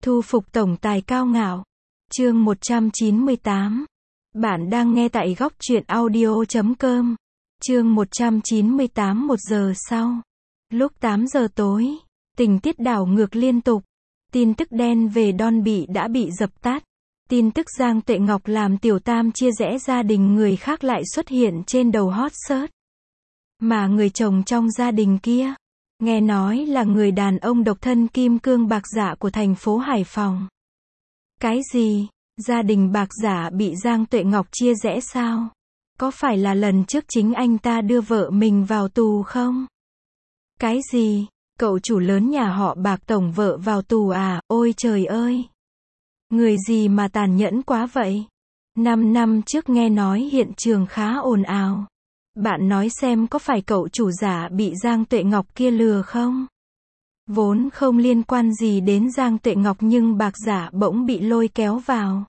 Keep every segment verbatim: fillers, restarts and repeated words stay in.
Thu phục tổng tài cao ngạo. Chương một trăm chín mươi tám. Bạn đang nghe tại góc truyện audio chấm com. Chương một trăm chín mươi tám. Một giờ sau. Lúc tám giờ tối, tình tiết đảo ngược liên tục. Tin tức đen về Don bị đã bị dập tắt. Tin tức Giang Tuệ Ngọc làm tiểu tam chia rẽ gia đình người khác lại xuất hiện trên đầu hot search. Mà người chồng trong gia đình kia, nghe nói là người đàn ông độc thân kim cương bạc dạ của thành phố Hải Phòng. Cái gì? Gia đình bạc dạ bị Giang Tuệ Ngọc chia rẽ sao? Có phải là lần trước chính anh ta đưa vợ mình vào tù không? Cái gì? Cậu chủ lớn nhà họ Bạc tổng vợ vào tù à? Ôi trời ơi! Người gì mà tàn nhẫn quá vậy? Năm năm trước nghe nói hiện trường khá ồn ào. Bạn nói xem có phải cậu chủ giả bị Giang Tuệ Ngọc kia lừa không? Vốn không liên quan gì đến Giang Tuệ Ngọc nhưng bạc giả bỗng bị lôi kéo vào.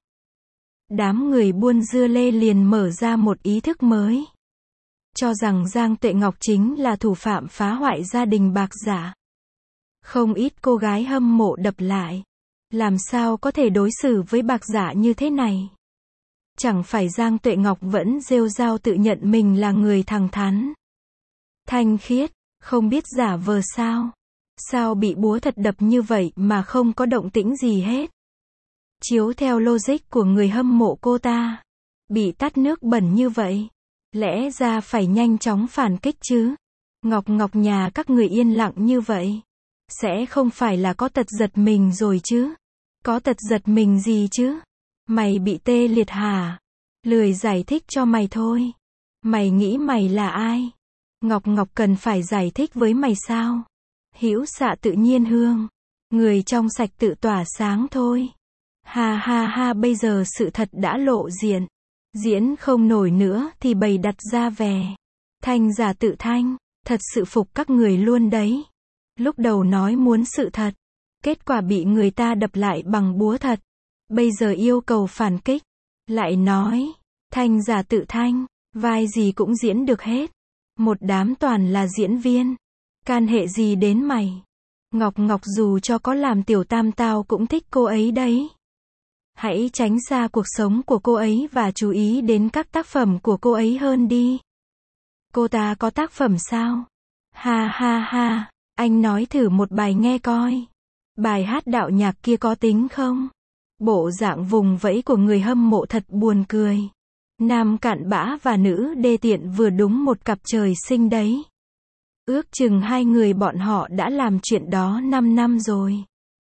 Đám người buôn dưa lê liền mở ra một ý thức mới. Cho rằng Giang Tuệ Ngọc chính là thủ phạm phá hoại gia đình bạc giả. Không ít cô gái hâm mộ đập lại. Làm sao có thể đối xử với bạc giả như thế này? Chẳng phải Giang Tuệ Ngọc vẫn rêu rao tự nhận mình là người thẳng thắn, thanh khiết, không biết giả vờ sao? Sao bị búa thật đập như vậy mà không có động tĩnh gì hết? Chiếu theo logic của người hâm mộ cô ta, bị tát nước bẩn như vậy, lẽ ra phải nhanh chóng phản kích chứ. Ngọc Ngọc nhà các người yên lặng như vậy, sẽ không phải là có tật giật mình rồi chứ? Có tật giật mình gì chứ? Mày bị tê liệt hả? Lười giải thích cho mày thôi. Mày nghĩ mày là ai? Ngọc Ngọc cần phải giải thích với mày sao? Hữu xạ tự nhiên hương. Người trong sạch tự tỏa sáng thôi. Ha ha ha, bây giờ sự thật đã lộ diện. Diễn không nổi nữa thì bày đặt ra vẻ. Thanh giả tự thanh. Thật sự phục các người luôn đấy. Lúc đầu nói muốn sự thật. Kết quả bị người ta đập lại bằng búa thật. Bây giờ yêu cầu phản kích. Lại nói, thanh giả tự thanh, vai gì cũng diễn được hết. Một đám toàn là diễn viên. Can hệ gì đến mày? Ngọc Ngọc dù cho có làm tiểu tam tao cũng thích cô ấy đấy. Hãy tránh xa cuộc sống của cô ấy và chú ý đến các tác phẩm của cô ấy hơn đi. Cô ta có tác phẩm sao? Ha ha ha, anh nói thử một bài nghe coi. Bài hát đạo nhạc kia có tính không? Bộ dạng vùng vẫy của người hâm mộ thật buồn cười. Nam cặn bã và nữ đê tiện vừa đúng một cặp trời sinh đấy. Ước chừng hai người bọn họ đã làm chuyện đó năm năm rồi.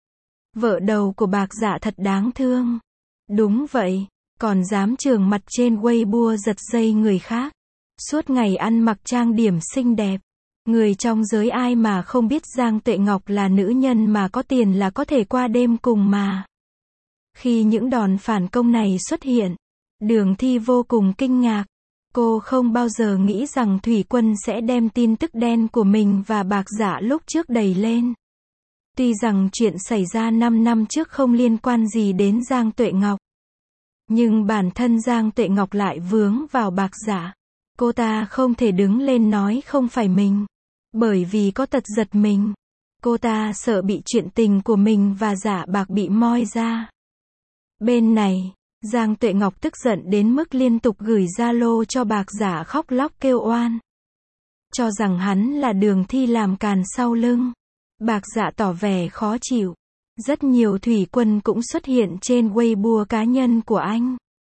Vợ đầu của bạc dạ thật đáng thương. Đúng vậy, còn dám trường mặt trên Weibo giật dây người khác. Suốt ngày ăn mặc trang điểm xinh đẹp. Người trong giới ai mà không biết Giang Tuệ Ngọc là nữ nhân mà có tiền là có thể qua đêm cùng mà. Khi những đòn phản công này xuất hiện, Đường Thi vô cùng kinh ngạc. Cô không bao giờ nghĩ rằng Thủy Quân sẽ đem tin tức đen của mình và bạc giả lúc trước đẩy lên. Tuy rằng chuyện xảy ra năm năm trước không liên quan gì đến Giang Tuệ Ngọc, nhưng bản thân Giang Tuệ Ngọc lại vướng vào bạc giả. Cô ta không thể đứng lên nói không phải mình, bởi vì có tật giật mình. Cô ta sợ bị chuyện tình của mình và giả bạc bị moi ra. Bên này, Giang Tuệ Ngọc tức giận đến mức liên tục gửi Zalo cho bạc giả khóc lóc kêu oan. Cho rằng hắn là Đường Thi làm càn sau lưng. Bạc giả tỏ vẻ khó chịu. Rất nhiều thủy quân cũng xuất hiện trên Weibo cá nhân của anh.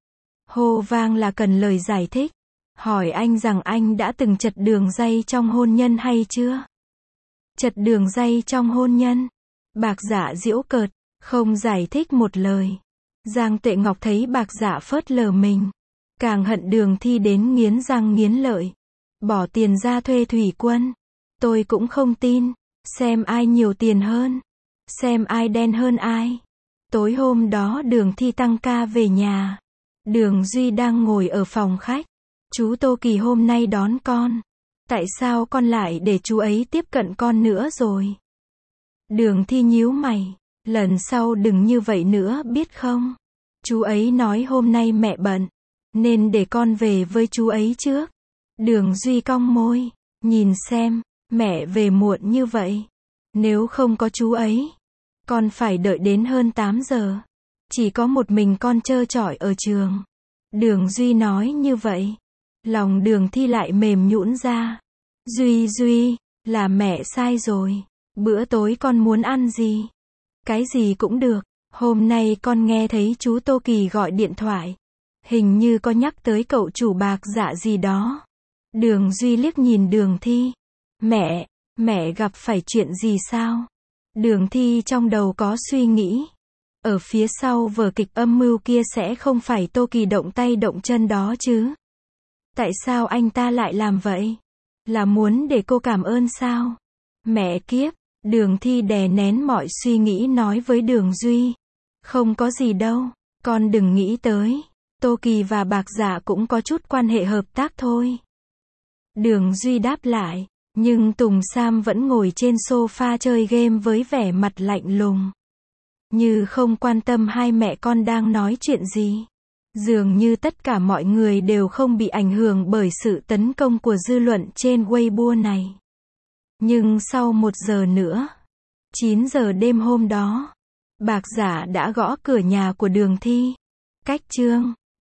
Hô vang là cần lời giải thích. Hỏi anh rằng anh đã từng chật đường dây trong hôn nhân hay chưa? Chật đường dây trong hôn nhân. Bạc giả giễu cợt, không giải thích một lời. Giang Tuệ Ngọc thấy bạc giả phớt lờ mình, càng hận Đường Thi đến nghiến răng nghiến lợi. Bỏ tiền ra thuê thủy quân. Tôi cũng không tin. Xem ai nhiều tiền hơn. Xem ai đen hơn ai. Tối hôm đó Đường Thi tăng ca về nhà. Đường Duy đang ngồi ở phòng khách. Chú Tô Kỳ hôm nay đón con. Tại sao con lại để chú ấy tiếp cận con nữa rồi? Đường Thi nhíu mày. Lần sau đừng như vậy nữa biết không? Chú ấy nói hôm nay mẹ bận, nên để con về với chú ấy trước. Đường Duy cong môi. Nhìn xem, mẹ về muộn như vậy. Nếu không có chú ấy, Con phải đợi đến hơn tám giờ. Chỉ có một mình con trơ trọi ở trường. Đường Duy nói như vậy. Lòng Đường Thi lại mềm nhũn ra. Duy Duy, là mẹ sai rồi. Bữa tối con muốn ăn gì? Cái gì cũng được. Hôm nay con nghe thấy chú Tô Kỳ gọi điện thoại. Hình như có nhắc tới cậu chủ Bạc Dạ gì đó. Đường Duy liếc nhìn Đường Thi. Mẹ, mẹ gặp phải chuyện gì sao? Đường Thi trong đầu có suy nghĩ. Ở phía sau vở kịch âm mưu kia sẽ không phải Tô Kỳ động tay động chân đó chứ? Tại sao anh ta lại làm vậy? Là muốn để cô cảm ơn sao? Mẹ kiếp, Đường Thi đè nén mọi suy nghĩ nói với Đường Duy. Không có gì đâu, con đừng nghĩ tới. Tô Kỳ và Bạc Dạ cũng có chút quan hệ hợp tác thôi. Đường Duy đáp lại, nhưng Tùng Sam vẫn ngồi trên sofa chơi game với vẻ mặt lạnh lùng. Như không quan tâm hai mẹ con đang nói chuyện gì. Dường như tất cả mọi người đều không bị ảnh hưởng bởi sự tấn công của dư luận trên Weibo này. Nhưng sau một giờ nữa, chín giờ đêm hôm đó, Bạc Dạ đã gõ cửa nhà của Đường Thi. Cách Trương